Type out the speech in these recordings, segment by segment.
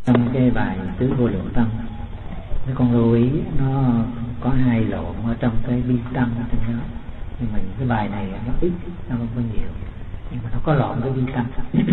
Trong cái bài tứ vô lượng tâm, nếu con lưu ý nó có hai lộn ở trong cái bi tâm trong đó, nhưng mà cái bài này nó ít, nó không có nhiều, nhưng mà nó có lộn cái bi tâm.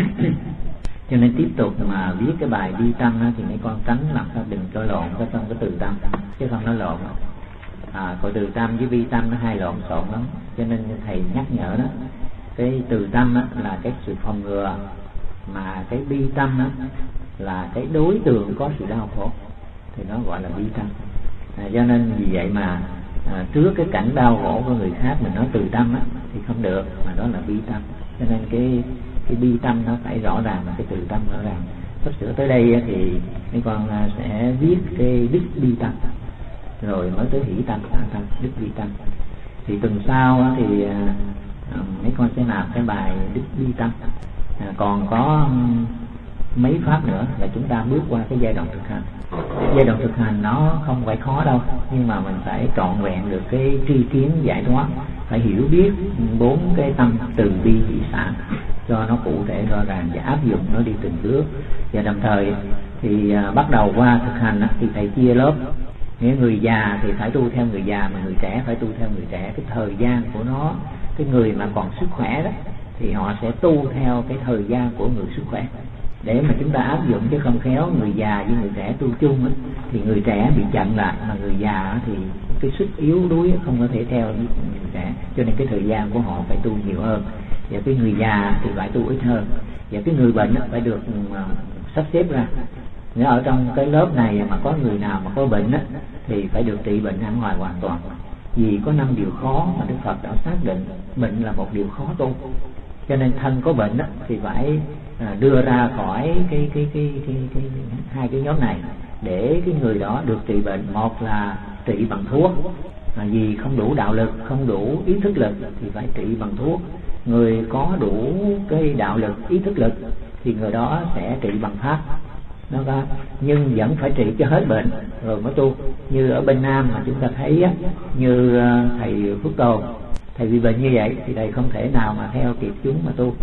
Cho nên tiếp tục mà viết cái bài bi tâm đó, thì mấy con tránh làm sao đừng cho lộn cái trong cái từ tâm, chứ không nó lộn. Còn từ tâm với bi tâm nó hai lộn xộn lắm, cho nên thầy nhắc nhở đó, cái từ tâm đó là cái sự phòng ngừa, mà cái bi tâm đó là cái đối tượng có sự đau khổ, thì nó gọi là bi tâm. Cho nên vì vậy mà trước cái cảnh đau khổ của người khác mình nói từ tâm á, thì không được, mà đó là bi tâm. Cho nên cái bi tâm nó phải rõ ràng, mà cái từ tâm rõ ràng. Sắp sửa tới đây thì mấy con sẽ viết cái đức bi tâm, rồi mới tới hỷ tâm, an tâm, đức bi tâm. Thì tuần sau thì mấy con sẽ làm cái bài đức bi tâm. Còn có mấy pháp nữa là chúng ta bước qua cái giai đoạn thực hành. Giai đoạn thực hành nó không phải khó đâu, nhưng mà mình phải trọn vẹn được cái tri kiến giải thoát, phải hiểu biết bốn cái tâm từ bi hỷ xả cho nó cụ thể rõ ràng và áp dụng nó đi từng bước. Và đồng thời thì bắt đầu qua thực hành thì thầy chia lớp. Nghĩa người già thì phải tu theo người già, mà người trẻ phải tu theo người trẻ. Cái thời gian của nó, cái người mà còn sức khỏe đó thì họ sẽ tu theo cái thời gian của người sức khỏe, để mà chúng ta áp dụng, chứ không khéo người già với người trẻ tu chung ấy, thì người trẻ bị chậm lại, mà người già thì cái sức yếu đuối không có thể theo người trẻ, cho nên cái thời gian của họ phải tu nhiều hơn. Và cái người già thì phải tu ít hơn, và cái người bệnh phải được sắp xếp ra. Nếu ở trong cái lớp này mà có người nào mà có bệnh thì phải được trị bệnh ở ngoài hoàn toàn, vì có 5 điều khó mà Đức Phật đã xác định bệnh là một điều khó tu. Cho nên thân có bệnh thì phải đưa ra khỏi hai cái nhóm này, để cái người đó được trị bệnh. Một là trị bằng thuốc, vì không đủ đạo lực, không đủ ý thức lực thì phải trị bằng thuốc. Người có đủ cái đạo lực, ý thức lực thì người đó sẽ trị bằng pháp. Nhưng vẫn phải trị cho hết bệnh rồi mới tu. Như ở bên Nam mà chúng ta thấy như thầy Phước Tồn, thầy bị bệnh như vậy thì thầy không thể nào mà theo kịp chúng mà tu.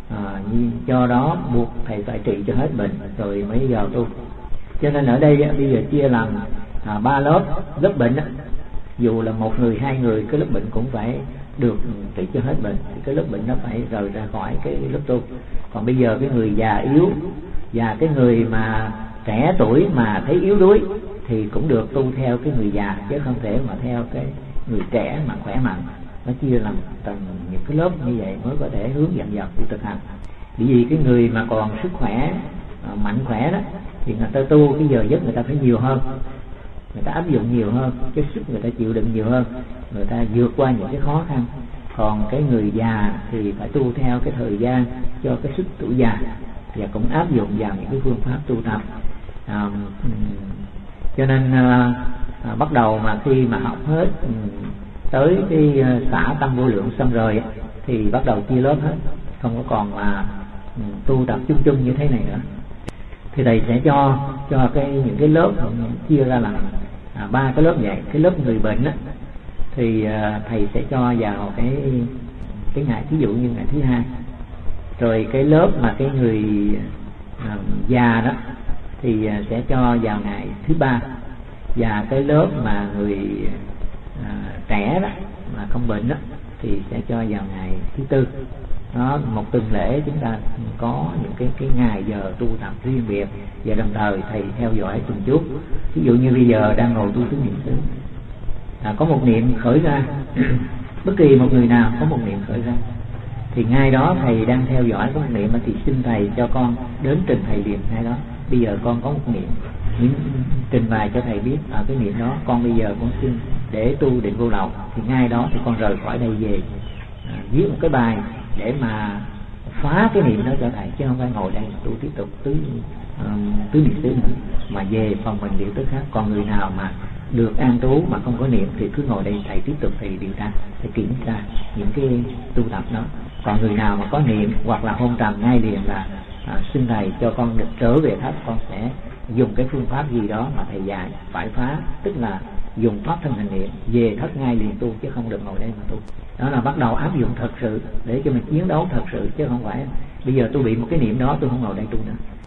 Do đó buộc thầy phải trị cho hết bệnh rồi mới vào tu. Cho nên ở đây bây giờ chia làm 3 lớp. Lớp bệnh dù là một người, hai người, cái lớp bệnh cũng phải được trị cho hết bệnh, thì cái lớp bệnh nó phải rời ra khỏi cái lớp tu. Còn bây giờ cái người già yếu và cái người mà trẻ tuổi mà thấy yếu đuối thì cũng được tu theo cái người già, chứ không thể mà theo cái người trẻ mà khỏe mạnh. Nó chia làm tầng những cái lớp như vậy mới có thể hướng dẫn dần đi thực hành. Bởi vì cái người mà còn sức khỏe, mạnh khỏe đó thì người ta tu cái giờ giấc người ta phải nhiều hơn, người ta áp dụng nhiều hơn, cái sức người ta chịu đựng nhiều hơn, người ta vượt qua những cái khó khăn. Còn cái người già thì phải tu theo cái thời gian cho cái sức tuổi già, và cũng áp dụng vào những cái phương pháp tu tập. Cho nên bắt đầu mà khi mà học hết tới cái xả tâm vô lượng xong rồi thì bắt đầu chia lớp hết, không có còn mà tu tập chung chung như thế này nữa. Thì thầy sẽ cho những cái lớp chia ra làm 3 cái lớp vậy. Cái lớp người bệnh thì thầy sẽ cho vào cái ngày, ví dụ như ngày thứ 2. Rồi cái lớp mà cái người già đó thì sẽ cho vào ngày thứ 3. Và cái lớp mà người trẻ đó mà không bệnh đó thì sẽ cho vào ngày thứ 4. Đó, một tuần lễ chúng ta có những cái ngày giờ tu tập riêng biệt, và đồng thời thầy theo dõi từng chút. Ví dụ như bây giờ đang ngồi tu tứ niệm xứ, có một niệm khởi ra bất kỳ một người nào có một niệm khởi ra thì ngay đó thầy đang theo dõi có một niệm thì xin thầy cho con đến trình thầy liền ngay đó. Bây giờ con có một niệm, trình bày cho thầy biết ở cái niệm đó con bây giờ con xin để tu định vô lậu, thì ngay đó thì con rời khỏi đây về viết một cái bài để mà phá cái niệm đó cho thầy, chứ không phải ngồi đây tu tiếp tục tứ niệm xứ nữa, mà về phòng mình điều tức khác. Còn người nào mà được an trú mà không có niệm thì cứ ngồi đây thầy tiếp tục thầy điều tra, thầy kiểm tra những cái tu tập đó. Còn người nào mà có niệm hoặc là hôn trầm ngay liền là xin thầy cho con được trở về thất, con sẽ dùng cái phương pháp gì đó mà thầy dạy phải phá, tức là dùng pháp thân hành niệm về thất ngay liền tu, chứ không được ngồi đây mà tu. Đó là bắt đầu áp dụng thật sự để cho mình chiến đấu thật sự, chứ không phải bây giờ tôi bị một cái niệm đó tôi không ngồi đây tu nữa.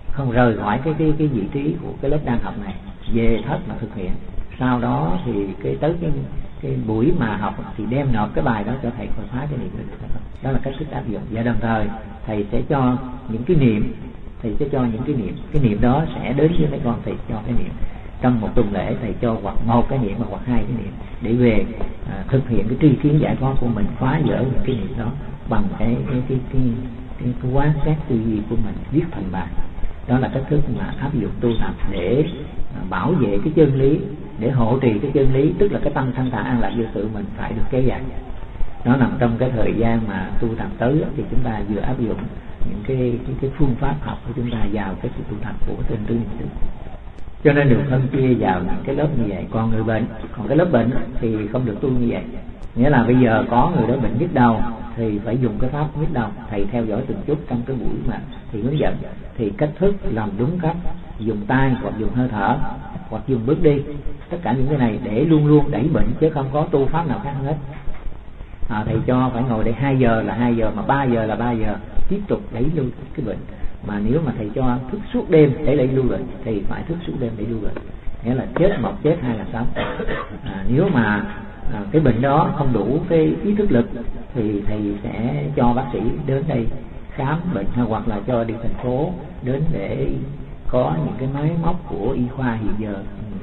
không rời khỏi cái vị trí của cái lớp đang học này, về thất mà thực hiện. Sau đó thì tới cái buổi mà học thì đem nộp cái bài đó cho thầy khôi phá cái niệm được. Đó là cách thức áp dụng. Và đồng thời thầy sẽ cho những cái niệm, cái niệm đó sẽ đến với mấy con. Thầy cho cái niệm trong một tuần lễ, thầy cho hoặc một cái niệm hoặc hai cái niệm để về thực hiện cái tri kiến giải thoát của mình, phá vỡ những cái niệm đó bằng cái quán xét tư duy của mình, viết thành bài. Đó là cách thức mà áp dụng tu tập để bảo vệ cái chân lý, để hộ trì cái chân lý, tức là cái tâm thanh thản an lạc vô sự mình phải được kéo dài. Nó nằm trong cái thời gian mà tu tập tới thì chúng ta vừa áp dụng những cái phương pháp học của chúng ta vào cái sự tu tập của tên tứ niệm xứ. Cho nên được phân chia vào những cái lớp như vậy. Còn người bệnh, còn cái lớp bệnh thì không được tu như vậy. Nghĩa là bây giờ có người đó bệnh nhức đầu thì phải dùng cái pháp nhức đầu. Thầy theo dõi từng chút trong cái buổi mà thầy hướng dẫn, thì cách thức làm đúng cách, dùng tay hoặc dùng hơi thở hoặc dùng bước đi, tất cả những cái này để luôn luôn đẩy bệnh, chứ không có tu pháp nào khác hết. Thầy cho phải ngồi để 2 giờ là 2 giờ, mà 3 giờ là 3 giờ, tiếp tục đẩy lui cái bệnh. Mà nếu mà thầy cho thức suốt đêm để đẩy lui bệnh thì phải thức suốt đêm để lui bệnh, nghĩa là chết một chết hai là sống. Nếu mà cái bệnh đó không đủ cái ý thức lực thì thầy sẽ cho bác sĩ đến đây khám bệnh, hoặc là cho đi thành phố đến để có những cái máy móc của y khoa hiện giờ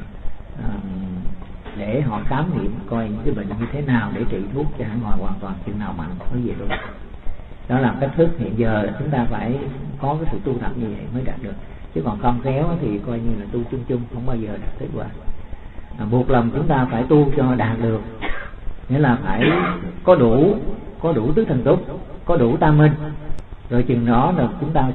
để họ khám nghiệm coi những cái bệnh như thế nào để trị thuốc cho hắn hoàn toàn, chừng nào mạnh mới về luôn. Đó là cách thức hiện giờ chúng ta phải có cái sự tu tập như vậy mới đạt được, chứ còn không khéo thì coi như là tu chung chung không bao giờ đạt kết quả. Buộc lòng chúng ta phải tu cho đạt được, nghĩa là phải có đủ tứ thần túc, có đủ tam minh, rồi chừng đó là chúng ta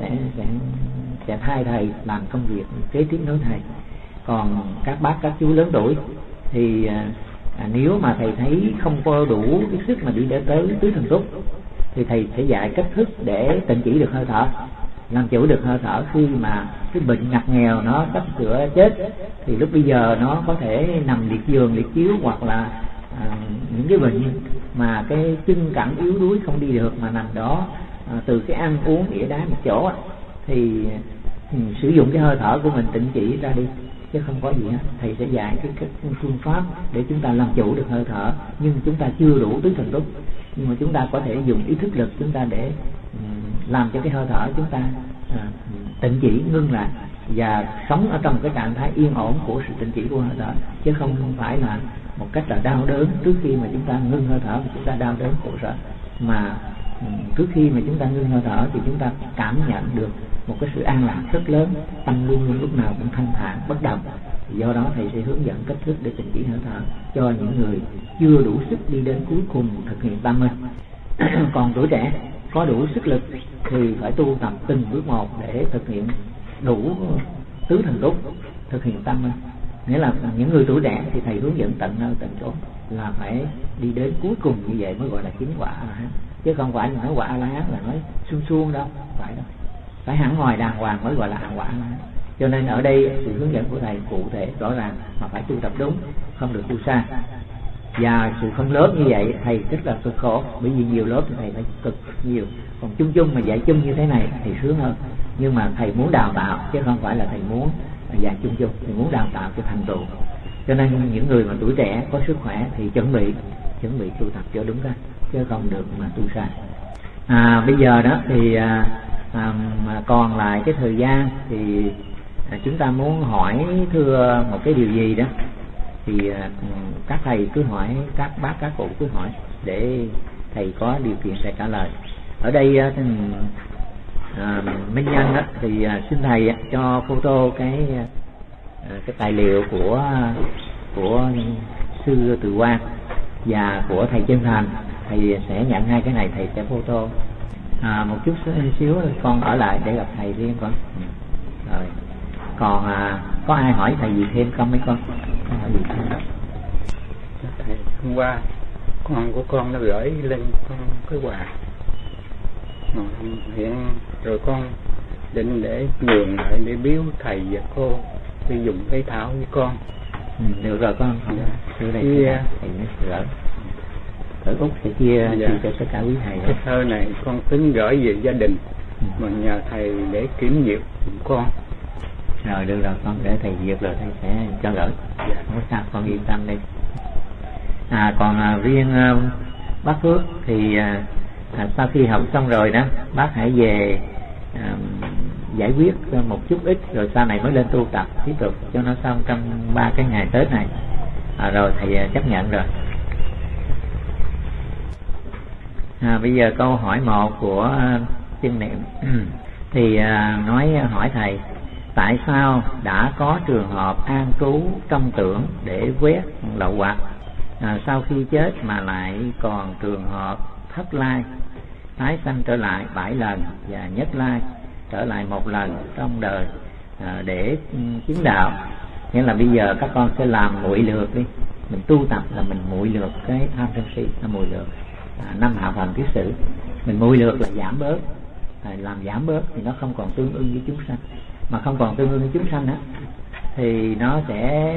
sẽ thay thầy làm công việc kế tiếp nối thầy. Còn các bác các chú lớn tuổi thì nếu mà thầy thấy không có đủ cái sức mà đi để tới tứ thần túc thì thầy sẽ dạy cách thức để tịnh chỉ được hơi thở, làm chủ được hơi thở. Khi mà cái bệnh ngặt nghèo nó sắp sửa chết thì lúc bây giờ nó có thể nằm liệt giường, liệt chiếu, hoặc là những cái bệnh mà cái chân cẳng yếu đuối không đi được mà nằm đó từ cái ăn uống ỉa đá một chỗ thì sử dụng cái hơi thở của mình tịnh chỉ ra đi, chứ không có gì hết. Thầy sẽ dạy cái phương pháp để chúng ta làm chủ được hơi thở, nhưng chúng ta chưa đủ tứ thần túc, nhưng mà chúng ta có thể dùng ý thức lực chúng ta để làm cho cái hơi thở chúng ta tịnh chỉ ngưng lại và sống ở trong cái trạng thái yên ổn của sự tịnh chỉ của hơi thở, chứ không phải là một cách là đau đớn trước khi mà chúng ta ngưng hơi thở, chúng ta đau đớn khổ sở. Mà trước khi mà chúng ta ngưng hơi thở thì chúng ta cảm nhận được một cái sự an lạc rất lớn, tâm luôn luôn lúc nào cũng thanh thản bất động. Do đó thầy sẽ hướng dẫn cách thức để tịnh chỉ hơi thở cho những người chưa đủ sức đi đến cuối cùng thực hiện tam minh. Còn tuổi trẻ có đủ sức lực thì phải tu tập từng bước một để thực hiện đủ tứ thần túc, thực hiện tam minh. Nghĩa là những người tuổi trẻ thì thầy hướng dẫn tận nơi tận chốn, là phải đi đến cuối cùng như vậy mới gọi là chứng quả A-la-hán, chứ không phải nói quả A-la-hán là nói suông suông đâu, phải đâu, phải hẳn hoài đàng hoàng mới gọi là quả A-la-hán. Cho nên ở đây sự hướng dẫn của thầy cụ thể rõ ràng, mà phải tu tập đúng, không được tu sai. Và sự phân lớp như vậy thầy rất là cực khổ, bởi vì nhiều lớp thì thầy phải cực nhiều. Còn chung chung mà dạy chung như thế này thì sướng hơn, nhưng mà thầy muốn đào tạo chứ không phải là thầy muốn dạy chung chung, thầy muốn đào tạo cho thành tựu. Cho nên những người mà tuổi trẻ có sức khỏe thì chuẩn bị tu tập cho đúng cách, chứ không được mà tu sai. Bây giờ đó thì còn lại cái thời gian thì chúng ta muốn hỏi thưa một cái điều gì đó thì các thầy cứ hỏi, các bác các cụ cứ hỏi để thầy có điều kiện sẽ trả lời. Ở đây Minh Nhân thì xin thầy cho photo cái tài liệu của sư Từ Quang và của thầy Chân Thành. Thầy sẽ nhận hai cái này, thầy sẽ photo. Một chút xíu con ở lại để gặp thầy riêng con. Rồi còn có ai hỏi thầy gì thêm không mấy con? Có hỏi gì thêm không? Thầy, hôm qua con của con nó gửi lên con cái quà, hiện rồi con định để nhường lại để biếu thầy và cô đi dùng cái thảo với con. Được rồi con, thưa đây thầy mới gửi. Ở Úc sẽ chia cho tất cả quý thầy. Cái thơ này con tính gửi về gia đình, mà nhờ thầy để kiểm duyệt con. Rồi được rồi, con để thầy duyệt rồi thầy sẽ cho gửi. Không có sao, con yên tâm đi. Còn riêng bác Phước thì sau khi học xong rồi đó, bác hãy về giải quyết một chút ít, rồi sau này mới lên tu tập tiếp tục cho nó xong trong 3 cái ngày Tết này. Rồi thầy chấp nhận rồi. Bây giờ câu hỏi 1 của Chân Niệm thì hỏi thầy, tại sao đã có trường hợp an trú trong tưởng để quét lậu hoặc, sau khi chết mà lại còn trường hợp thất lai, tái sanh trở lại 7 lần và nhất lai trở lại 1 lần trong đời để chứng đạo? Nghĩa là bây giờ các con sẽ làm muội lược đi, mình tu tập là mình muội lược cái tham sân si, là muội lược 5 hạ phần kiết sử, mình muội lược là giảm bớt, làm giảm bớt thì nó không còn tương ưng với chúng sanh, mà không còn tương ưng với chúng sanh á thì nó sẽ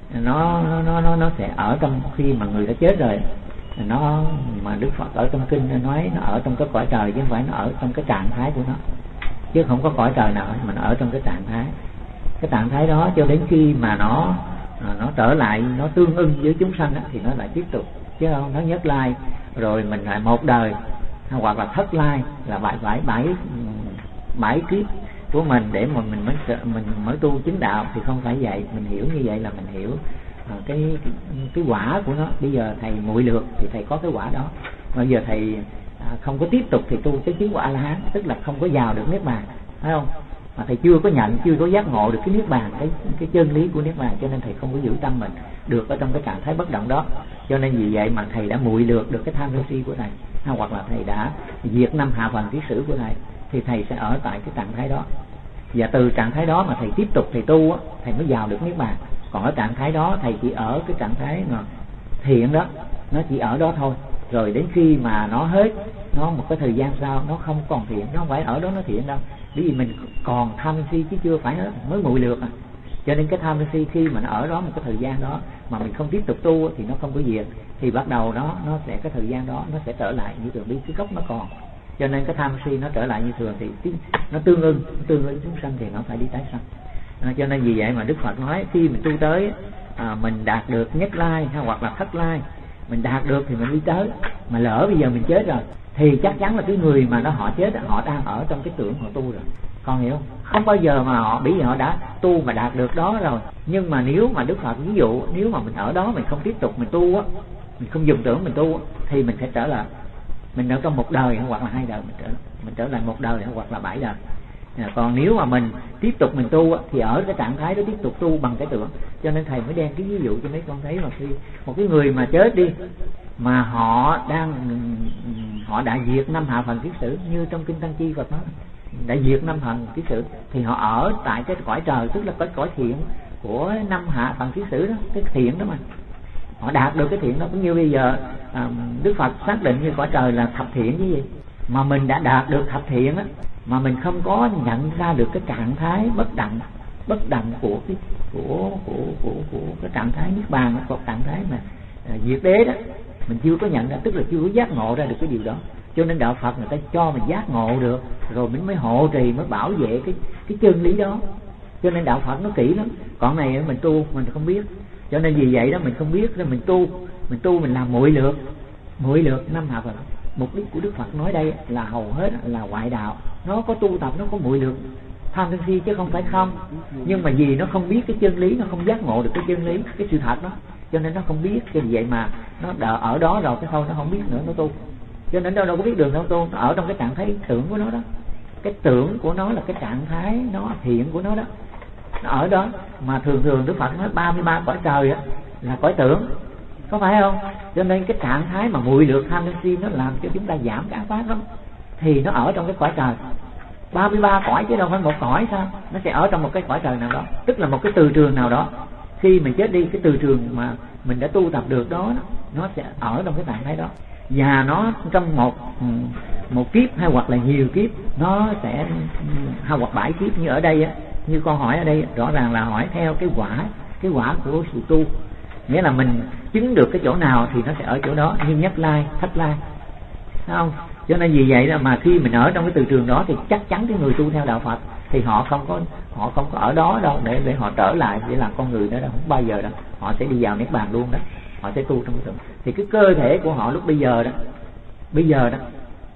ở trong, khi mà người đã chết rồi, nó mà Đức Phật ở trong kinh nói nó ở trong cái cõi trời, chứ không phải nó ở trong cái trạng thái của nó, chứ không có cõi trời nào mình ở trong cái trạng thái đó cho đến khi mà nó trở lại, nó tương ưng với chúng sanh á, thì nó lại tiếp tục, chứ không nó nhất lai rồi mình lại 1 đời, hoặc là thất lai là bảy kiếp của mình để mà mình mới tu chứng đạo, thì không phải vậy. Mình hiểu như vậy là mình hiểu cái quả của nó. Bây giờ thầy muội lược thì thầy có cái quả đó, bây giờ thầy không có tiếp tục thì tu tới chứng quả A-la-hán, tức là không có vào được niết bàn, phải không? Mà thầy chưa có nhận, chưa có giác ngộ được cái niết bàn, cái chân lý của niết bàn, cho nên thầy không có giữ tâm mình được ở trong cái trạng thái bất động đó. Cho nên vì vậy mà thầy đã muội lược được cái tham sân si của thầy, hoặc là thầy đã diệt 5 hạ phần kiết sử của thầy, thì thầy sẽ ở tại cái trạng thái đó, và từ trạng thái đó mà thầy tiếp tục thầy tu á, thầy mới vào được niết bàn. Còn ở trạng thái đó thầy chỉ ở cái trạng thái mà thiện đó, nó chỉ ở đó thôi, rồi đến khi mà nó hết, nó một cái thời gian sau nó không còn thiện, nó không phải ở đó nó thiện đâu, bởi vì mình còn tham si chứ chưa phải mới muội lược cho nên cái tham si khi mà nó ở đó một cái thời gian đó mà mình không tiếp tục tu thì nó không có diệt, thì bắt đầu nó sẽ cái thời gian đó nó sẽ trở lại như thường, vì cái gốc nó còn, cho nên cái tham si nó trở lại như thường thì nó tương ưng chúng sanh thì nó phải đi tái sanh. Cho nên vì vậy mà Đức Phật nói khi mình tu tới mình đạt được nhất lai hay hoặc là thất lai, mình đạt được thì mình đi tới, mà lỡ bây giờ mình chết rồi thì chắc chắn là cái người mà họ chết họ đang ở trong cái tưởng họ tu rồi, con hiểu không? Không bao giờ mà họ, bởi vì họ đã tu mà đạt được đó rồi. Nhưng mà nếu mà Đức Phật ví dụ nếu mà mình ở đó mình không tiếp tục mình tu á, mình không dùng tưởng mình tu á, thì mình sẽ trở lại, mình ở trong 1 đời hoặc là 2 đời, mình trở lại 1 đời hoặc là 7 đời. Còn nếu mà mình tiếp tục mình tu á, thì ở cái trạng thái đó tiếp tục tu bằng cái tưởng. Cho nên thầy mới đem cái ví dụ cho mấy con thấy, mà khi một cái người mà chết đi mà họ đã diệt 5 hạ phần kiết sử, như trong kinh Tăng Chi Phật nói đã diệt 5 phần kiết sử, thì họ ở tại cái cõi trời, tức là cái cõi thiện của 5 hạ phần kiết sử đó, cái thiện đó mà họ đạt được cái thiện đó. Cũng như bây giờ Đức Phật xác định như cõi trời là thập thiện chứ gì, mà mình đã đạt được thập thiện á, mà mình không có nhận ra được cái trạng thái bất động của cái trạng thái niết bàn, của trạng thái mà diệt đế đó, mình chưa có nhận ra, tức là chưa có giác ngộ ra được cái điều đó. Cho nên đạo Phật người ta cho mình giác ngộ được rồi mình mới hộ trì, mới bảo vệ cái chân lý đó. Cho nên đạo Phật nó kỹ lắm. Còn này mình tu mình không biết, cho nên vì vậy đó mình không biết, nên mình tu mình làm muội lược 5 hạ phần. Mục đích của Đức Phật nói đây là hầu hết là ngoại đạo, nó có tu tập, nó có muội lược tham sân si chứ không phải không. Nhưng mà vì nó không biết cái chân lý, nó không giác ngộ được cái chân lý, cái sự thật đó, cho nên nó không biết. Cho vậy mà nó ở đó rồi cái thôi nó không biết nữa, nó tu. Cho nên đâu có biết đường đâu tu, nó ở trong cái trạng thái tưởng của nó đó. Cái tưởng của nó là cái trạng thái nó thiện của nó đó, nó ở đó. Mà thường Đức Phật nói 33 cõi trời á là cõi tưởng, có phải không? Cho nên cái trạng thái mà muội lược tham sân si nó làm cho chúng ta giảm cái ác pháp lắm, thì nó ở trong cái cõi trời 33 cõi chứ đâu phải 1 cõi. Sao nó sẽ ở trong một cái cõi trời nào đó, tức là một cái từ trường nào đó. Khi mình chết đi, cái từ trường mà mình đã tu tập được đó, nó sẽ ở trong cái trạng thái đó, và nó trong một kiếp hay hoặc là nhiều kiếp, nó sẽ hay hoặc 7 kiếp. Như ở đây á, như con hỏi ở đây rõ ràng là hỏi theo cái quả của sự tu, nghĩa là mình chứng được cái chỗ nào thì nó sẽ ở chỗ đó, như nhất lai, thất lai. không? Cho nên vì vậy đó mà khi mình ở trong cái từ trường đó thì chắc chắn cái người tu theo đạo Phật thì họ không có ở đó đâu để họ trở lại để làm con người đó đâu, không bao giờ đâu. Họ sẽ đi vào niết bàn luôn đó, họ sẽ tu trong cái tượng. Thì cái cơ thể của họ lúc bây giờ đó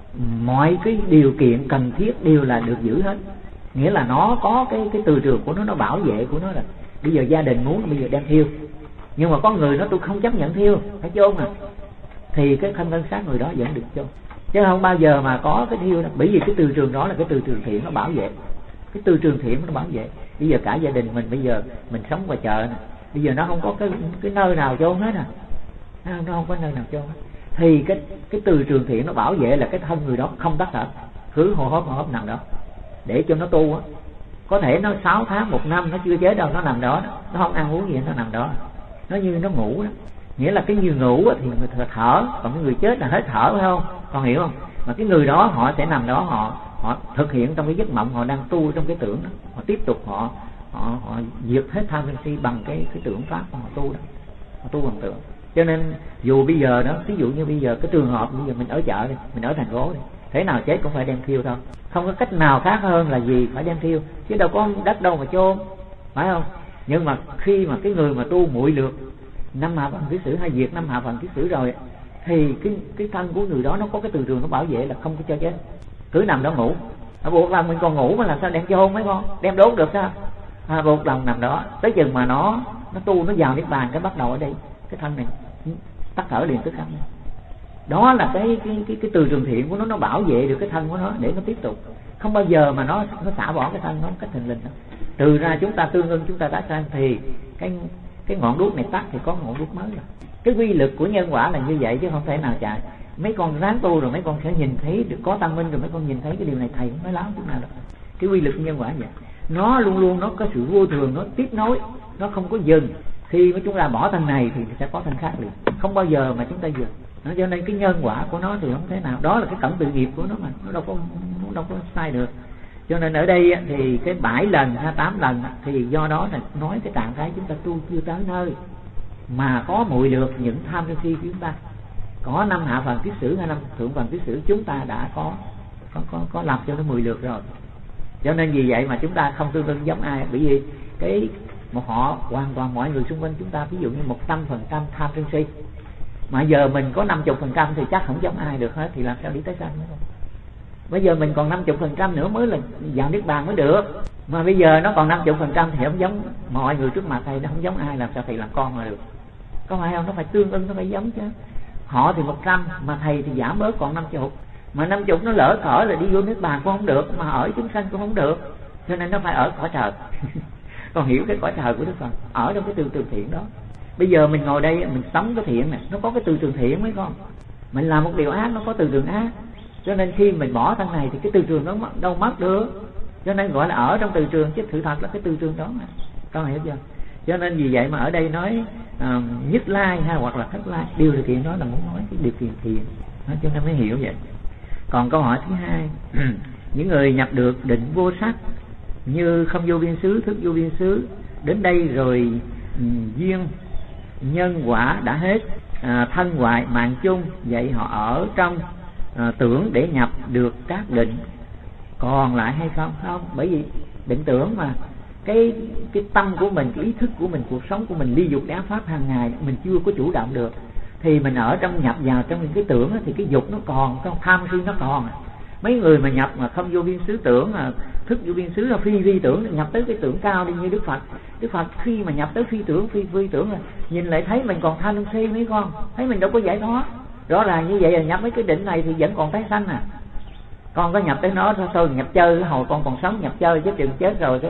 mọi cái điều kiện cần thiết đều là được giữ hết, nghĩa là nó có cái từ trường của nó bảo vệ của nó. Là bây giờ gia đình muốn bây giờ đem thiêu, nhưng mà có người nó tôi không chấp nhận thiêu, phải chôn thì cái thân xác người đó vẫn được chôn, chứ không bao giờ mà có cái thiêu đó. Bởi vì cái từ trường đó là cái từ trường thiện, nó bảo vệ, cái từ trường thiện nó bảo vệ. Bây giờ cả gia đình mình bây giờ mình sống ngoài chợ này, bây giờ nó không có cái nơi nào chôn hết nó không có nơi nào chôn hết. Thì cái từ trường thiện nó bảo vệ là cái thân người đó không tắt thở, cứ hô hấp nằm đó để cho nó tu á. Có thể nó 6 tháng 1 năm nó chưa chết đâu, nó nằm đó, nó không ăn uống gì, nó nằm đó, nó như nó ngủ đó. Nghĩa là cái người ngủ thì người thở, còn cái người chết là hết thở, phải không? Con hiểu không? Mà cái người đó họ sẽ nằm đó, họ thực hiện trong cái giấc mộng, họ đang tu trong cái tưởng đó, họ tiếp tục họ diệt hết tham sân si bằng cái tưởng pháp của họ tu đó, họ tu bằng tưởng. Cho nên dù bây giờ đó, ví dụ như bây giờ cái trường hợp bây giờ mình ở chợ đi, mình ở thành phố đi, thế nào chết cũng phải đem thiêu thôi, không có cách nào khác hơn là gì phải đem thiêu, chứ đâu có đất đâu mà chôn, phải không? Nhưng mà khi mà cái người mà tu muội lược 5 hạ phần kiết sử hay diệt 5 hạ phần kiết sử rồi thì cái thân của người đó nó có cái từ trường nó bảo vệ là không có cho chết, cứ nằm đó ngủ. Buộc lòng mình còn ngủ mà làm sao đem chôn mấy con, đem đốt được sao? Buộc lòng nằm đó tới chừng mà nó tu, nó vào niết bàn, cái bắt đầu ở đây cái thân này tắt thở liền tức khắc. Đó là cái từ trường thiện của nó bảo vệ được cái thân của nó để nó tiếp tục, không bao giờ mà nó xả bỏ cái thân nó một cách thình lình. Từ ra chúng ta tương ưng, chúng ta tái sanh thì cái ngọn đuốc này tắt thì có ngọn đuốc mới rồi. Cái quy lực của nhân quả là như vậy chứ không thể nào chạy. Mấy con ráng tu rồi mấy con sẽ nhìn thấy được, có tăng minh rồi mấy con nhìn thấy cái điều này thầy không nói láo chút nào đâu. Cái quy lực của nhân quả vậy, nó luôn luôn nó có sự vô thường, nó tiếp nối, nó không có dừng. Khi mà chúng ta bỏ thân này thì sẽ có thân khác liền, không bao giờ mà chúng ta dừng. Nó cho nên cái nhân quả của nó thì không thể nào, đó là cái cẩm tự nghiệp của nó mà, nó đâu có sai được. Cho nên ở đây thì cái 7 lần hay 8 lần thì do đó là nói cái trạng thái chúng ta tu chưa tới nơi mà có muội lược những tham sân si của chúng ta, có 5 hạ phần kiết sử hay 5 thượng phần kiết sử chúng ta đã có lập cho nó muội lược rồi. Cho nên vì vậy mà chúng ta không tương ưng giống ai, bởi vì cái một họ hoàn toàn mọi người xung quanh chúng ta, ví dụ như 100% tham sân si, mà giờ mình có 50% thì chắc không giống ai được hết, thì làm sao đi tới sanh nữa không? Bây giờ mình còn 50% nữa mới là vào niết bàn mới được, mà bây giờ nó còn 50% thì không giống mọi người trước mặt thầy, nó không giống ai, làm sao thầy làm con mà được? Có phải không? Nó phải tương ưng, nó phải giống chứ. Họ thì 100 mà thầy thì giảm bớt còn 50, mà 50 nó lỡ cỡ là đi vô niết bàn cũng không được, mà ở chúng sanh cũng không được, cho nên nó phải ở cõi trời. Còn hiểu cái cõi trời của Đức Phật ở trong cái từ trường thiện đó. Bây giờ mình ngồi đây mình sống cái thiện này, nó có cái từ trường thiện mấy con. Mình làm một điều ác nó có từ trường ác, cho nên khi mình bỏ thân này thì cái từ trường nó đâu mất được, cho nên gọi là ở trong từ trường, chứ sự thật là cái từ trường đó mà. Con hiểu chưa? Cho nên vì vậy mà ở đây nói nhất lai hay hoặc là thất lai, điều kiện đó là muốn nói cái điều kiện thiện, cho nên mới hiểu vậy. Còn câu hỏi thứ hai, những người nhập được định vô sắc như không vô biên xứ, thức vô biên xứ, đến đây rồi duyên nhân quả đã hết, thân hoại mạng chung, vậy họ ở trong tưởng để nhập được các định còn lại hay không? Không, bởi vì định tưởng mà cái tâm của mình, cái ý thức của mình, cuộc sống của mình, ly dục đá pháp hàng ngày mình chưa có chủ động được, thì mình ở trong nhập vào trong những cái tưởng thì cái dục nó còn, cái tham si nó còn. Mấy người mà nhập mà không vô biên xứ tưởng, mà thức vô biên xứ là phi tưởng, nhập tới cái tưởng cao đi như Đức Phật khi mà nhập tới phi tưởng là nhìn lại thấy mình còn tham si mấy con, thấy mình đâu có giải thoát. Rõ ràng như vậy là nhập mấy cái định này thì vẫn còn tái sanh à. Con có nhập tới nó thôi nhập chơi, hồi con còn sống nhập chơi, chứ chừng chết rồi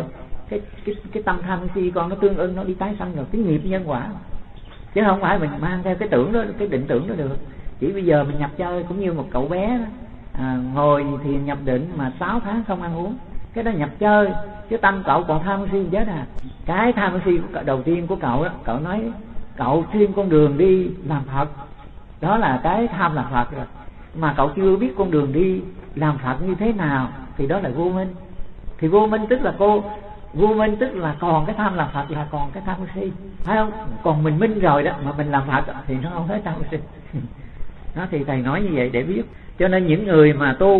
cái tâm tham si con nó tương ưng, nó đi tái sanh rồi, cái nghiệp nhân quả, chứ không phải mình mang theo cái tưởng đó, cái định tưởng đó được. Chỉ bây giờ mình nhập chơi cũng như một cậu bé đó, ngồi thì nhập định mà 6 tháng không ăn uống, cái đó nhập chơi, chứ tâm cậu còn tham si chết à. Cái tham si của đầu tiên của cậu đó, cậu nói cậu chuyên con đường đi làm Phật, đó là cái tham làm Phật rồi, mà cậu chưa biết con đường đi làm Phật như thế nào thì đó là vô minh. Thì vô minh tức là vô minh tức là còn cái tham làm Phật, là còn cái tham si, phải không? Còn mình minh rồi đó mà mình làm Phật thì nó không thấy tham si. Thì thầy nói như vậy để biết. Cho nên những người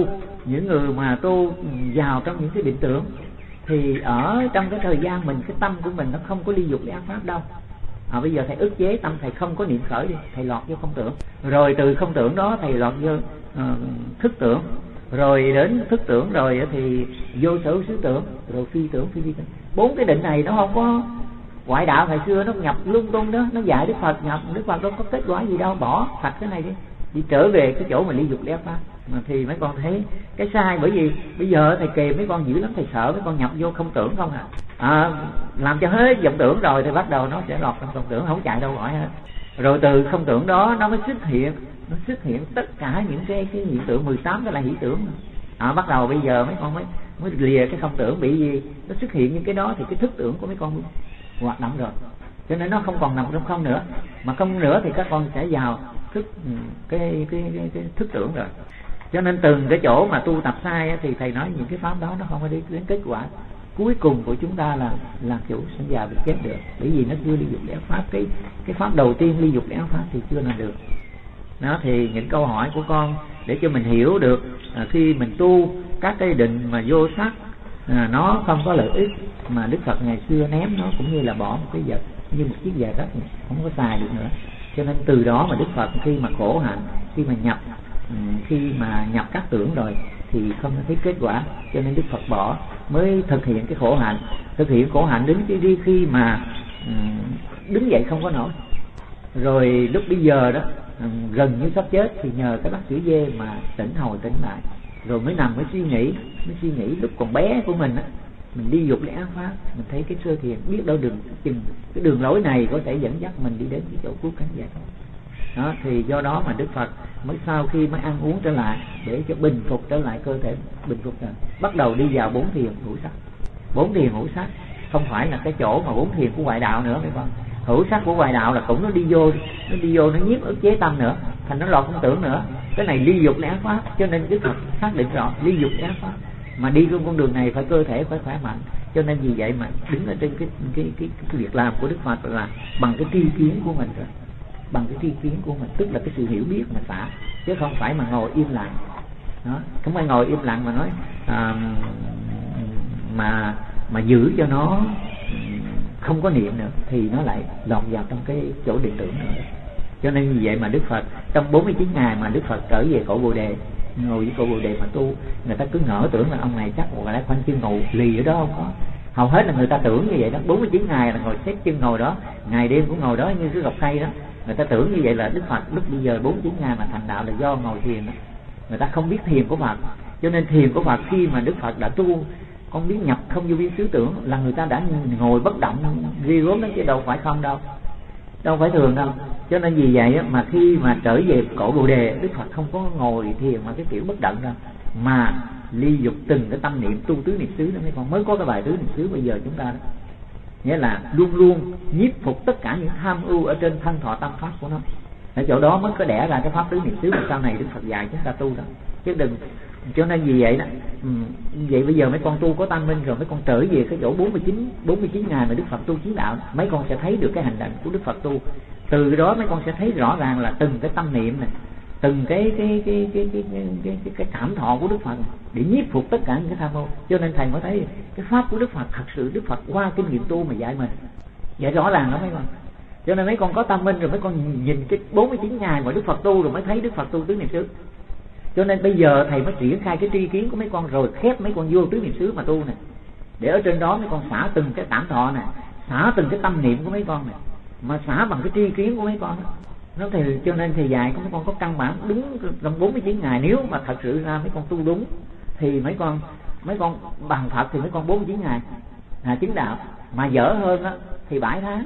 mà tu vào trong những cái định tưởng thì ở trong cái thời gian mình, cái tâm của mình nó không có ly dục ly ác pháp đâu. Bây giờ thầy ức chế tâm thầy không có niệm khởi đi, thầy lọt vô không tưởng, rồi từ không tưởng đó thầy lọt vô thức tưởng, rồi đến thức tưởng rồi thì vô sở xứ tưởng, rồi phi tưởng, phi tưởng. 4 cái định này nó không có, ngoại đạo thời xưa nó nhập lung tung đó, nó dạy Đức Phật nhập, Đức Phật đâu có kết quả gì đâu, bỏ thật cái này đi trở về cái chỗ mà ly dục ly ác pháp. Mà thì mấy con thấy cái sai, bởi vì bây giờ thầy kèm mấy con dữ lắm, thầy sợ mấy con nhập vô không tưởng không làm cho hết vọng tưởng rồi thì bắt đầu nó sẽ lọt trong không tưởng, không chạy đâu khỏi hết. Rồi từ không tưởng đó nó mới xuất hiện tất cả những cái hiện tượng 18 cái là hiện tưởng. Bắt đầu bây giờ mấy con mới lìa cái không tưởng, bị gì nó xuất hiện những cái đó thì cái thức tưởng của mấy con hoạt động rồi, cho nên nó không còn nằm trong không nữa, mà không nữa thì các con sẽ vào thức cái thức tưởng rồi. Cho nên từng cái chỗ mà tu tập sai thì thầy nói những cái pháp đó nó không có đi đến kết quả cuối cùng của chúng ta là làm chủ sinh già bệnh chết được, bởi vì nó chưa ly dục ly ác pháp. Cái pháp đầu tiên ly dục ly ác pháp thì chưa làm được. Đó thì những câu hỏi của con để cho mình hiểu được khi mình tu các cái định mà vô sắc nó không có lợi ích, mà Đức Phật ngày xưa ném nó cũng như là bỏ một cái vật, như một chiếc giày rách không có xài được nữa. Cho nên từ đó mà Đức Phật khi mà khổ hạnh, khi mà nhập các tưởng rồi thì không thấy kết quả, cho nên Đức Phật bỏ, mới thực hiện cái khổ hạnh. Thực hiện khổ hạnh đến khi mà đứng dậy không có nổi. Rồi lúc bây giờ đó gần như sắp chết thì nhờ cái bác sĩ dê mà tỉnh lại, rồi mới nằm mới suy nghĩ lúc còn bé của mình mình đi dục ly ác pháp, mình thấy cái sơ thiền, biết đâu cái đường lối này có thể dẫn dắt mình đi đến cái chỗ cứu cánh giải thoát. Đó thì do đó mà Đức Phật mới sau khi mới ăn uống trở lại để cho bình phục trở lại cơ thể, bình phục rồi bắt đầu đi vào 4 thiền hữu sắc. 4 thiền hữu sắc không phải là cái chỗ mà 4 thiền của ngoại đạo nữa phải không? Hữu sắc của ngoại đạo là cũng nó đi vô nó nhiếp ức chế tâm nữa, thành nó lọt không tưởng nữa. Cái này ly dục ly ác pháp, cho nên Đức Phật xác định rõ ly dục ly ác pháp, mà đi trên con đường này phải cơ thể phải khỏe mạnh. Cho nên vì vậy mà đứng ở trên cái việc làm của Đức Phật là bằng cái tri kiến của mình rồi, bằng cái tri kiến của mình, tức là cái sự hiểu biết mà xả, chứ không phải mà ngồi im lặng. Đó, không phải ngồi im lặng mà nói mà giữ cho nó không có niệm nữa thì nó lại lọt vào trong cái chỗ định tưởng nữa. Cho nên vì vậy mà Đức Phật trong 49 ngày mà Đức Phật trở về cội Bồ Đề, ngồi với cội Bồ Đề mà tu, người ta cứ ngỡ tưởng là ông này chắc một lẽ khoanh chân ngồi lì ở đó, không có. Hầu hết là người ta tưởng như vậy đó. 49 ngày là ngồi xếp chân ngồi đó, ngày đêm cũng ngồi đó như cái gọc cây đó. Người ta tưởng như vậy là Đức Phật lúc bây giờ 49 ngày mà thành đạo là do ngồi thiền đó. Người ta không biết thiền của Phật. Cho nên thiền của Phật khi mà Đức Phật đã tu con biết nhập không vô biên xứ tưởng là người ta đã ngồi bất động ghi gốm đó, chứ đâu phải không đâu, đâu phải thường đâu. Cho nên vì vậy mà khi mà trở về cội Bồ Đề, Đức Phật không có ngồi thiền mà cái kiểu bất động đâu, mà ly dục từng cái tâm niệm tu tứ niệm xứ đó mấy con, mới có cái bài tứ niệm xứ bây giờ chúng ta đó. Nghĩa là luôn luôn nhiếp phục tất cả những tham ưu ở trên thân thọ tâm pháp của nó. Ở chỗ đó mới có đẻ ra cái pháp tứ niệm xứ mà sau này Đức Phật dạy chúng ta tu đó, chứ đừng. Cho nên vì vậy đó, vậy bây giờ mấy con tu có tâm minh rồi, mấy con trở về cái chỗ 49 ngày mà Đức Phật tu chứng đạo, mấy con sẽ thấy được cái hành động của Đức Phật tu. Từ đó mấy con sẽ thấy rõ ràng là từng cái tâm niệm này, từng cái cảm thọ của Đức Phật này, để nhiếp phục tất cả những cái tham mưu. Cho nên thầy mới thấy cái pháp của Đức Phật thật sự Đức Phật qua kinh nghiệm tu mà dạy mình, dạy rõ ràng lắm mấy con. Cho nên mấy con có tâm minh rồi, mấy con nhìn cái 49 ngày mà Đức Phật tu rồi mới thấy Đức Phật tu tứ niệm xứ. Cho nên bây giờ thầy mới triển khai cái tri kiến của mấy con, rồi khép mấy con vô tứ niệm xứ mà tu này, để ở trên đó mấy con xả từng cái cảm thọ này, xả từng cái tâm niệm của mấy con này, mà xả bằng cái tri kiến của mấy con đó. Nó thì cho nên thầy dạy của mấy con có căn bản đúng trong 49 ngày. Nếu mà thật sự ra mấy con tu đúng thì mấy con bằng Phật thì mấy con 49 ngày chứng đạo, mà dở hơn đó thì 7 tháng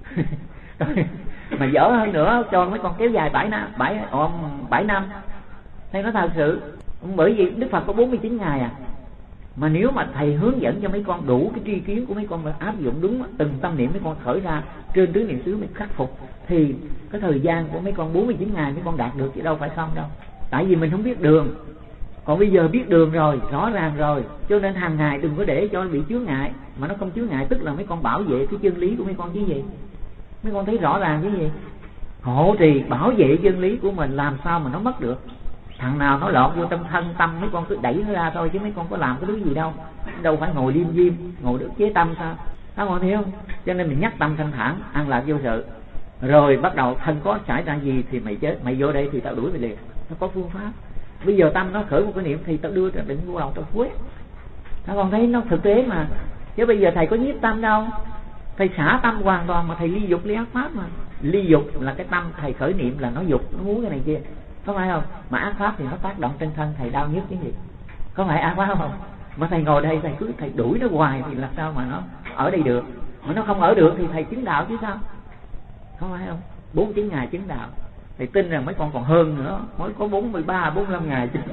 mà dở hơn nữa cho mấy con kéo dài 7 năm. Thầy nói thật sự, bởi vì Đức Phật có 49 ngày à. Mà nếu mà thầy hướng dẫn cho mấy con đủ cái tri kiến của mấy con mà áp dụng đúng từng tâm niệm mấy con khởi ra trên tứ niệm xứ, mình khắc phục thì cái thời gian của mấy con 49 ngày mấy con đạt được, chứ đâu phải không đâu. Tại vì mình không biết đường. Còn bây giờ biết đường rồi, rõ ràng rồi, cho nên hàng ngày đừng có để cho nó bị chướng ngại. Mà nó không chướng ngại tức là mấy con bảo vệ cái chân lý của mấy con chứ gì. Mấy con thấy rõ ràng chứ gì. hộ trì bảo vệ chân lý của mình, làm sao mà nó mất được. Thằng nào nó lọt vô trong thân tâm, mấy con cứ đẩy nó ra thôi, chứ mấy con có làm cái thứ gì đâu. Đâu phải ngồi liêm diêm, ngồi được chế tâm sao? Các con thấy không? Cho nên mình nhắc tâm thanh thản, an lạc vô sự. Rồi bắt đầu thân có xảy ra gì thì mày chết, mày vô đây thì tao đuổi mày liền. Nó có phương pháp. Bây giờ tâm nó khởi một cái niệm thì tao đưa ra định vô đầu tao quét. Các con thấy nó thực tế mà. Chứ bây giờ thầy có nhiếp tâm đâu. Thầy xả tâm hoàn toàn mà thầy ly dục ly ác pháp mà. Ly dục là cái tâm thầy khởi niệm là nó dục, nó muốn cái này kia, có phải không? Mà ác pháp thì nó tác động trên thân thầy đau nhức cái gì, có phải ác pháp không? Mà thầy ngồi đây thầy đuổi nó hoài thì làm sao mà nó ở đây được? Mà nó không ở được thì thầy chứng đạo chứ sao, không phải không? 49 ngày chứng đạo, thầy tin rằng mấy con còn hơn nữa, mới có 43, 45 ngày chứ.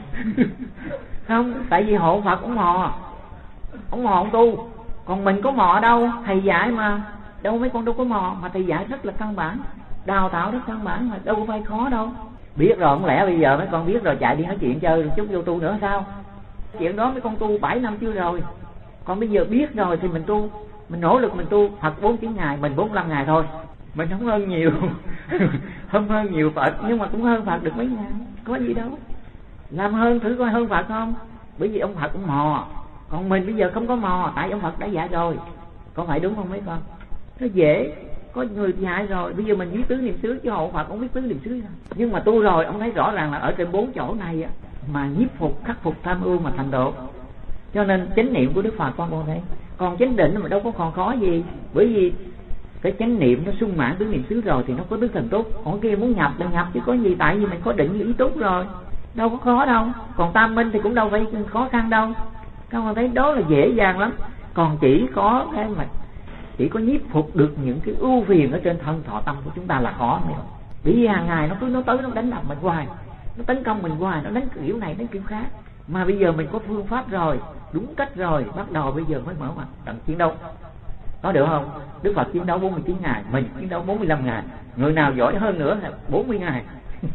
Không, tại vì hộ Phật ông mò ông tu, còn mình có mò đâu, thầy dạy mà, đâu mấy con đâu có mò, mà thầy dạy rất là căn bản, đào tạo rất căn bản mà, đâu có phải khó đâu. Biết rồi không lẽ bây giờ mấy con biết rồi chạy đi nói chuyện chơi rồi chút vô tu nữa sao? Chuyện đó mấy con tu 7 năm chưa rồi. Còn bây giờ biết rồi thì mình tu, mình nỗ lực mình tu. Phật 49 ngày, mình 45 ngày thôi. Mình không hơn nhiều. Không hơn nhiều Phật, nhưng mà cũng hơn Phật được mấy ngày, có gì đâu. Làm hơn thử coi hơn Phật không? Bởi vì ông Phật cũng mò. Còn mình bây giờ không có mò, tại ông Phật đã dạy rồi. Có phải đúng không mấy con? Nó dễ, có người dạy rồi. Bây giờ mình biết tứ niệm xứ chứ hộ Phật không biết tứ niệm xứ. Nhưng mà tu rồi ông thấy rõ ràng là ở trên 4 chỗ này á, mà nhiếp phục, khắc phục tham ưu mà thành độ. Cho nên chánh niệm của Đức Phật con thấy. Còn chánh định mà đâu có còn khó gì. Bởi vì cái chánh niệm nó sung mãn tứ niệm xứ rồi thì nó có tứ thần túc. Còn kia muốn nhập là nhập chứ có gì, tại vì mình có định ý túc rồi, đâu có khó đâu. Còn tam minh thì cũng đâu phải khó khăn đâu. Các bạn thấy đó là dễ dàng lắm. Còn chỉ có cái mà chỉ có nhiếp phục được những cái ưu phiền ở trên thân thọ tâm của chúng ta là khó. Bởi vì hàng ngày nó cứ tới nó đánh đập mình hoài, nó tấn công mình hoài, nó đánh kiểu này đánh kiểu khác. Mà bây giờ mình có phương pháp rồi, đúng cách rồi, bắt đầu bây giờ mới mở mặt tận chiến đấu. Có được không? Đức Phật chiến đấu 49 ngày, mình chiến đấu 45 ngày. Người nào giỏi hơn nữa là 40 ngày.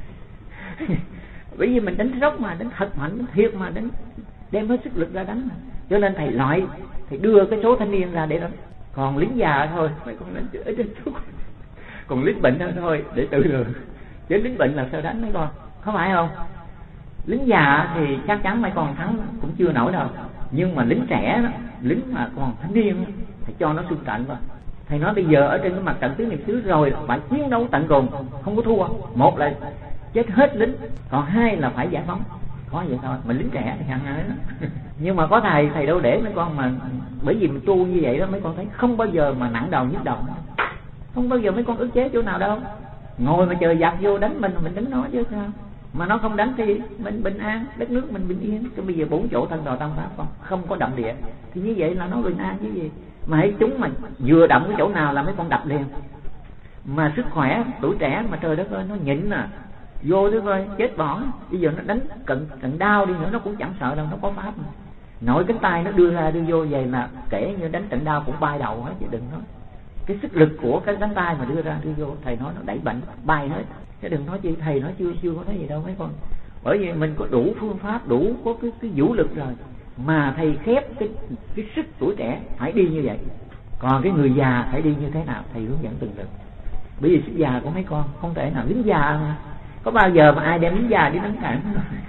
Bởi vì mình đánh rốc mà, đánh thật mạnh, đánh thiệt mà, đánh đem hết sức lực ra đánh mà. Cho nên thầy đưa cái số thanh niên ra để đánh. Còn lính già thôi, mấy con đánh ở trên thuốc. Còn lính bệnh thôi để tự lường. Chứ lính bệnh làm sao đánh mấy con, có phải không? Lính già thì chắc chắn mấy con thắng cũng chưa nổi đâu. Nhưng mà lính trẻ đó, lính mà còn thanh niên thì cho nó xung trận vào. Thầy nói bây giờ ở trên cái mặt trận tứ niệm xứ rồi phải chiến đấu tận cùng, không có thua. Một là chết hết lính, còn hai là phải giải phóng. Có vậy thôi, mình lính trẻ thì hẳn ấy đó. Nhưng mà có thầy đâu để mấy con mà, bởi vì mình tu như vậy đó, mấy con thấy không bao giờ mà nặng đầu nhức đầu, không bao giờ mấy con ức chế chỗ nào đâu. Ngồi mà chờ giặc vô đánh mình đánh nó chứ sao. Mà nó không đánh thì mình bình an, đất nước mình bình yên. Chứ bây giờ 4 chỗ thân đò tam pháp không có động địa thì như vậy là nó bình an chứ gì. Mà hãy chúng mà vừa động cái chỗ nào là mấy con đập liền. Mà sức khỏe tuổi trẻ mà trời đất ơi nó nhịn à, vô thứ coi chết bỏ. Bây giờ nó đánh cận đau đi nữa nó cũng chẳng sợ đâu, nó có pháp mà. Nội cánh tay nó đưa ra đưa vô vậy là kể như đánh trận đau cũng bay đầu hết chứ đừng nói. Cái sức lực của cái cánh tay mà đưa ra đưa vô, thầy nói nó đẩy bệnh bay hết. Chứ đừng nói chi thầy nói chưa có thấy gì đâu mấy con. Bởi vì mình có đủ phương pháp, đủ có cái vũ lực rồi. Mà thầy khép cái sức tuổi trẻ phải đi như vậy. Còn cái người già phải đi như thế nào thầy hướng dẫn từng lần. Bởi vì sức già của mấy con không thể nào, lính già mà. Có bao giờ mà ai đem lính già đi đánh cản.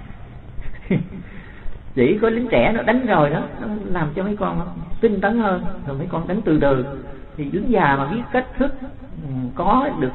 Chỉ có lính trẻ nó đánh rồi đó, nó làm cho mấy con tinh tấn hơn. Rồi mấy con đánh từ từ. Thì lính già mà biết cách thức có được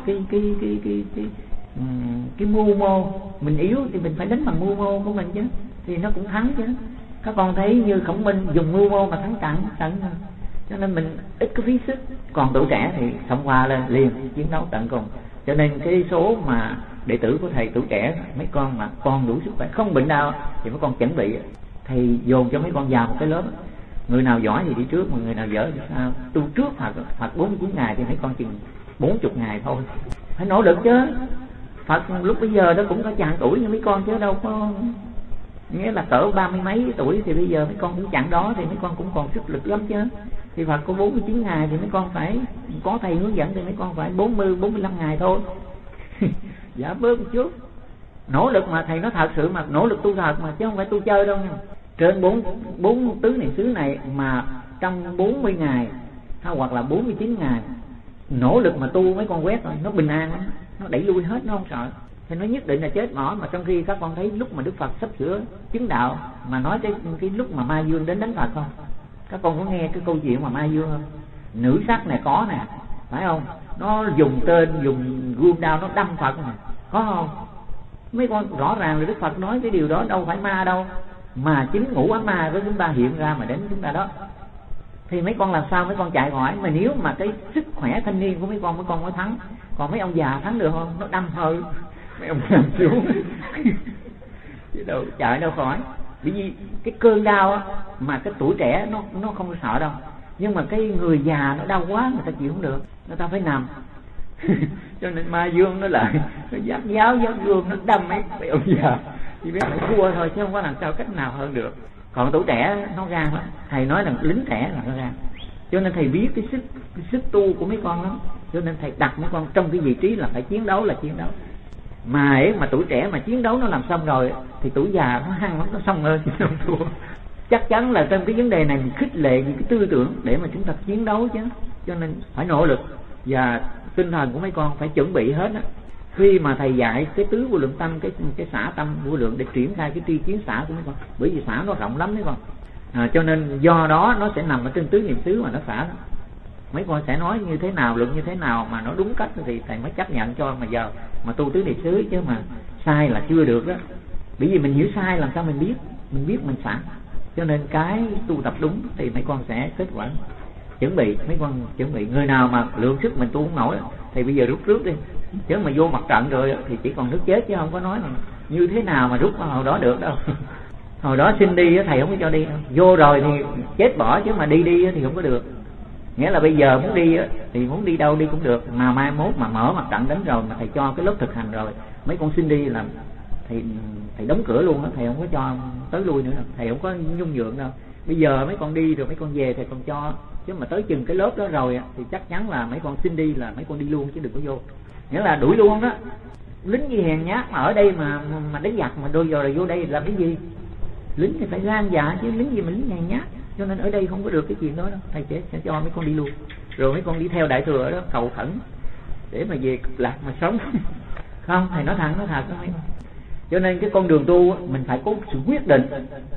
cái mưu mô. Mình yếu thì mình phải đánh bằng mưu mô của mình chứ, thì nó cũng thắng chứ. Các con thấy như Khổng Minh dùng mưu mô mà thắng trận. Cho nên mình ít có phí sức. Còn tuổi trẻ thì xông qua lên liền chiến đấu tận cùng. Cho nên cái số mà đệ tử của thầy tuổi trẻ, mấy con mà con đủ sức khỏe, không bệnh đau thì mấy con chuẩn bị. Thầy dồn cho mấy con vào một cái lớp. Người nào giỏi thì đi trước, mà người nào dở thì sao. Tu trước Phật 49 ngày thì mấy con chừng 40 ngày thôi. Phải nỗ lực chứ. Phật lúc bây giờ đó cũng có chạng tuổi như mấy con chứ đâu có. Nghĩa là cỡ 30 mấy tuổi thì bây giờ mấy con cũng chạng đó thì mấy con cũng còn sức lực lắm chứ. Thì Phật có 49 ngày thì mấy con phải có thầy hướng dẫn thì mấy con phải 40-45 ngày thôi. Giả bớt một chút. Nỗ lực mà thầy nói thật sự mà nỗ lực tu thật mà chứ không phải tu chơi đâu nha. Trên 4 tứ niệm xứ này mà trong 40 ngày hay hoặc là 49 ngày nỗ lực mà tu mấy con quét rồi nó bình an lắm. nó đẩy lui hết, nó không sợ. Thì nó nhất định là chết mỏ. Mà trong khi các con thấy lúc mà Đức Phật sắp sửa chứng đạo mà nói cái lúc mà Ma Dương đến đánh Phật không? Các con có nghe cái câu chuyện mà Ma Dương không? Nữ sắc này có nè, phải không? Nó dùng tên, dùng gươm đao nó đâm Phật nè, có không? Mấy con rõ ràng là Đức Phật nói cái điều đó đâu phải ma đâu, mà chính ngũ ám ma của chúng ta hiện ra mà đến chúng ta đó. Thì mấy con làm sao mấy con chạy khỏi? Mà nếu mà cái sức khỏe thanh niên của mấy con mới thắng. Còn mấy ông già thắng được không? Nó đâm hơi mấy ông nằm xuống chứ đâu chạy đâu khỏi. Bởi vì cái cơn đau á, mà cái tuổi trẻ nó không sợ đâu, nhưng mà cái người già nó đau quá, người ta chịu không được, người ta phải nằm. Cho nên Ma Dương nó lại nó giác gương nó đâm mấy ông già, chỉ biết là thua thôi chứ không có làm sao cách nào hơn được. Còn tuổi trẻ nó gan lắm, thầy nói là lính trẻ là nó gan. Cho nên thầy biết cái sức tu của mấy con lắm, cho nên thầy đặt mấy con trong cái vị trí là phải chiến đấu là chiến đấu. Mà tuổi trẻ mà chiến đấu nó làm xong rồi thì tuổi già nó hăng lắm, nó xong rồi chứ không thua. Chắc chắn là trong cái vấn đề này mình khích lệ những cái tư tưởng để mà chúng ta chiến đấu chứ. Cho nên phải nỗ lực, và tinh thần của mấy con phải chuẩn bị hết á. Khi mà thầy dạy cái tứ vô lượng tâm, cái xả tâm vô lượng để triển khai cái tri kiến xả của mấy con, bởi vì xả nó rộng lắm mấy con. Cho nên do đó nó sẽ nằm ở trên tứ niệm xứ mà nó xả đó. Mấy con sẽ nói như thế nào, luận như thế nào mà nó đúng cách thì thầy mới chấp nhận cho mà giờ mà tu tứ niệm xứ, chứ mà sai là chưa được đó. Bởi vì mình hiểu sai làm sao mình biết mình xả. Cho nên cái tu tập đúng thì mấy con sẽ kết quả. Chuẩn bị, mấy con chuẩn bị. Người nào mà lượng sức mình tu không nổi thì bây giờ rút trước đi, chứ mà vô mặt trận rồi thì chỉ còn nước chết, chứ không có nói là như thế nào mà rút hồi đó được đâu. Hồi đó xin đi thầy không có cho đi đâu. Vô rồi thì chết bỏ, chứ mà đi thì không có được. Nghĩa là bây giờ muốn đi thì muốn đi đâu đi cũng được, mà mai mốt mà mở mặt trận đến rồi mà thầy cho cái lớp thực hành rồi, mấy con xin đi là thầy đóng cửa luôn á, thầy không có cho tới lui nữa đâu, thầy không có nhung nhượng đâu. Bây giờ mấy con đi rồi mấy con về thầy còn cho, chứ mà tới chừng cái lớp đó rồi thì chắc chắn là mấy con xin đi là mấy con đi luôn chứ đừng có vô. Nghĩa là đuổi luôn đó. Lính gì hèn nhát mà ở đây mà đánh giặc mà đôi giờ rồi vô đây làm cái gì? Lính thì phải gan dạ chứ, lính gì mà lính hèn nhát. Cho nên ở đây không có được cái chuyện đó đâu. Thầy sẽ cho mấy con đi luôn, rồi mấy con đi theo đại thừa đó cầu khẩn để mà về cực lạc mà sống. Không, thầy nói thẳng nói thật đó mấy con. Cho nên cái con đường tu mình phải có sự quyết định,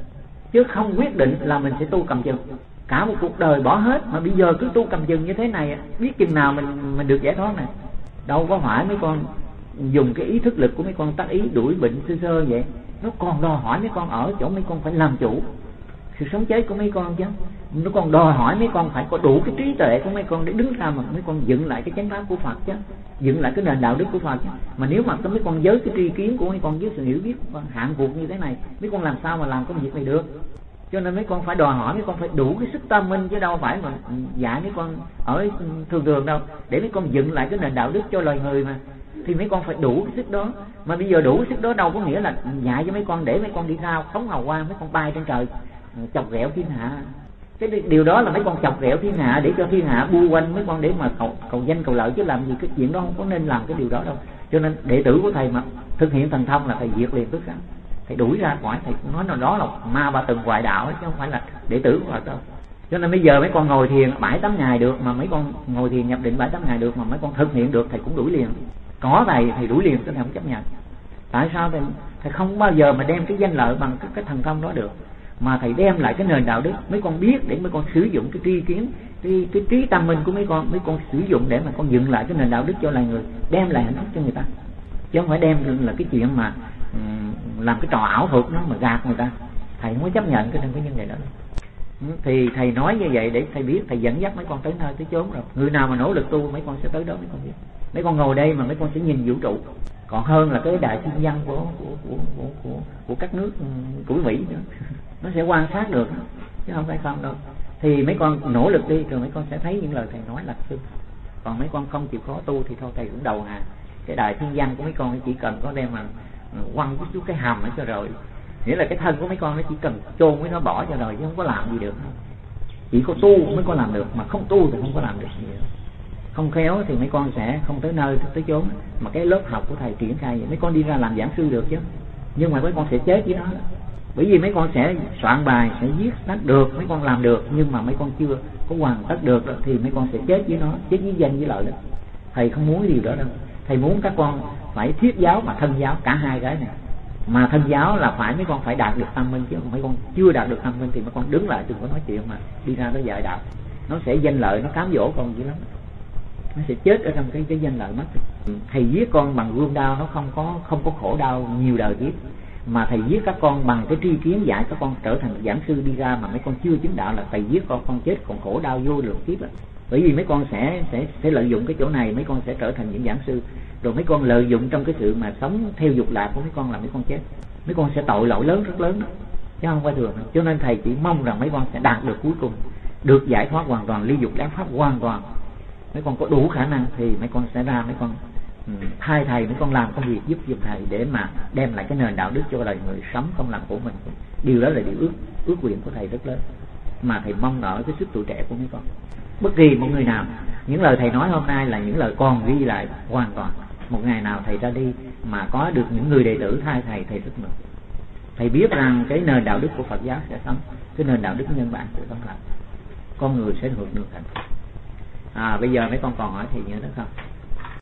chứ không quyết định là mình sẽ tu cầm chừng. Cả một cuộc đời bỏ hết mà bây giờ cứ tu cầm chừng như thế này, biết chừng nào mình được giải thoát này. Đâu có phải mấy con dùng cái ý thức lực của mấy con tác ý đuổi bệnh sơ vậy. Nó còn đòi hỏi mấy con ở chỗ mấy con phải làm chủ sự sống chết của mấy con chứ. Nó còn đòi hỏi mấy con phải có đủ cái trí tuệ của mấy con để đứng ra mà mấy con dựng lại cái chánh pháp của Phật chứ, dựng lại cái nền đạo đức của Phật chứ. Mà nếu mà mấy con với cái tri kiến của mấy con, với sự hiểu biết hạn cuộc như thế này, mấy con làm sao mà làm công việc này được. Cho nên mấy con phải đòi hỏi mấy con phải đủ cái sức tâm minh, chứ đâu phải mà dạy mấy con ở thường đâu, để mấy con dựng lại cái nền đạo đức cho loài người mà. Thì mấy con phải đủ cái sức đó. Mà bây giờ đủ cái sức đó đâu có nghĩa là dạy cho mấy con để mấy con đi rao phóng hào quang, mấy con bay trên trời chọc ghẹo thiên hạ. Cái điều đó là mấy con chọc ghẹo thiên hạ để cho thiên hạ bu quanh mấy con để mà cầu danh cầu lợi, chứ làm gì cái chuyện đó không có nên làm cái điều đó đâu. Cho nên đệ tử của thầy mà thực hiện thần thông là thầy diệt liền tức khắc, thầy đuổi ra khỏi. Thầy nói là đó là ma ba từng ngoại đạo chứ không phải là đệ tử của Phật đâu. Cho nên bây giờ mấy con ngồi thiền 7-8 ngày được, mà mấy con ngồi thiền nhập định 7-8 ngày được mà mấy con thực hiện được, thầy cũng đuổi liền. Có thầy đuổi liền, chứ thầy không chấp nhận. Tại sao thầy không bao giờ mà đem cái danh lợi bằng cái thần thông đó được, mà thầy đem lại cái nền đạo đức. Mấy con biết để mấy con sử dụng cái tri kiến, cái trí tâm minh của mấy con sử dụng để mà con dựng lại cái nền đạo đức cho loài người, đem lại hạnh phúc cho người ta, chứ không phải đem là cái chuyện mà làm cái trò ảo thuật nó mà gạt người ta. Thầy không có chấp nhận cái vấn đề đó. Thì thầy nói như vậy để thầy biết, thầy dẫn dắt mấy con tới nơi tới chốn rồi. Người nào mà nỗ lực tu mấy con sẽ tới đó, mấy con biết. Mấy con ngồi đây mà mấy con sẽ nhìn vũ trụ, còn hơn là cái đại thiên văn của các nước của Mỹ nữa. Nó sẽ quan sát được chứ không phải không đâu. Thì mấy con nỗ lực đi rồi mấy con sẽ thấy những lời thầy nói là thực. Còn mấy con không chịu khó tu thì thôi thầy cũng đầu hàng. Cái đại thiên văn của mấy con chỉ cần có đem mà quăng xuống cái hầm ấy cho rồi. Nghĩa là cái thân của mấy con nó chỉ cần chôn với nó bỏ cho rồi, chứ không có làm gì được. Chỉ có tu mới có làm được, mà không tu thì không có làm được gì được. Không khéo thì mấy con sẽ không tới nơi tới chốn. Mà cái lớp học của thầy triển khai vậy, mấy con đi ra làm giảng sư được chứ, nhưng mà mấy con sẽ chết với nó. Bởi vì mấy con sẽ soạn bài, sẽ viết sách được, mấy con làm được, nhưng mà mấy con chưa có hoàn tất được thì mấy con sẽ chết với nó, chết với danh với lợi đó. Thầy không muốn điều đó đâu. Thầy muốn các con phải thiết giáo và thân giáo, cả hai cái này. Mà thân giáo là phải mấy con phải đạt được tâm minh, chứ mấy con chưa đạt được tâm minh thì mấy con đứng lại đừng có nói chuyện mà đi ra đó dạy đạo. Nó sẽ danh lợi, nó cám dỗ con dữ lắm, nó sẽ chết ở trong cái danh lợi mất. Thầy giết con bằng gươm đao nó không có khổ đau nhiều đời kiếp, mà thầy giết các con bằng cái tri kiến dạy các con trở thành giảng sư đi ra mà mấy con chưa chứng đạo là thầy giết con chết còn khổ đau vô lượng kiếp đó. Bởi vì mấy con sẽ lợi dụng cái chỗ này, mấy con sẽ trở thành những giảng sư, rồi mấy con lợi dụng trong cái sự mà sống theo dục lạc của mấy con là mấy con chết. Mấy con sẽ tội lỗi lớn, rất lớn đó, chứ không phải thường. Cho nên thầy chỉ mong rằng mấy con sẽ đạt được cuối cùng, được giải thoát hoàn toàn, ly dục đắc pháp hoàn toàn. Mấy con có đủ khả năng thì mấy con sẽ ra, mấy con thay thầy, mấy con làm công việc giúp thầy để mà đem lại cái nền đạo đức cho đời người sống không làm của mình. Điều đó là điều ước nguyện của thầy rất lớn, mà thầy mong ở cái sức tuổi trẻ của mấy con. Bất kỳ một người nào, những lời thầy nói hôm nay là những lời còn ghi lại hoàn toàn. Một ngày nào thầy ra đi mà có được những người đệ tử thay thầy rất mừng. Thầy biết rằng cái nền đạo đức của Phật giáo sẽ sống, cái nền đạo đức nhân bản sẽ sống lại, con người sẽ được hạnh phúc. Bây giờ mấy con còn hỏi thầy nhớ đó không?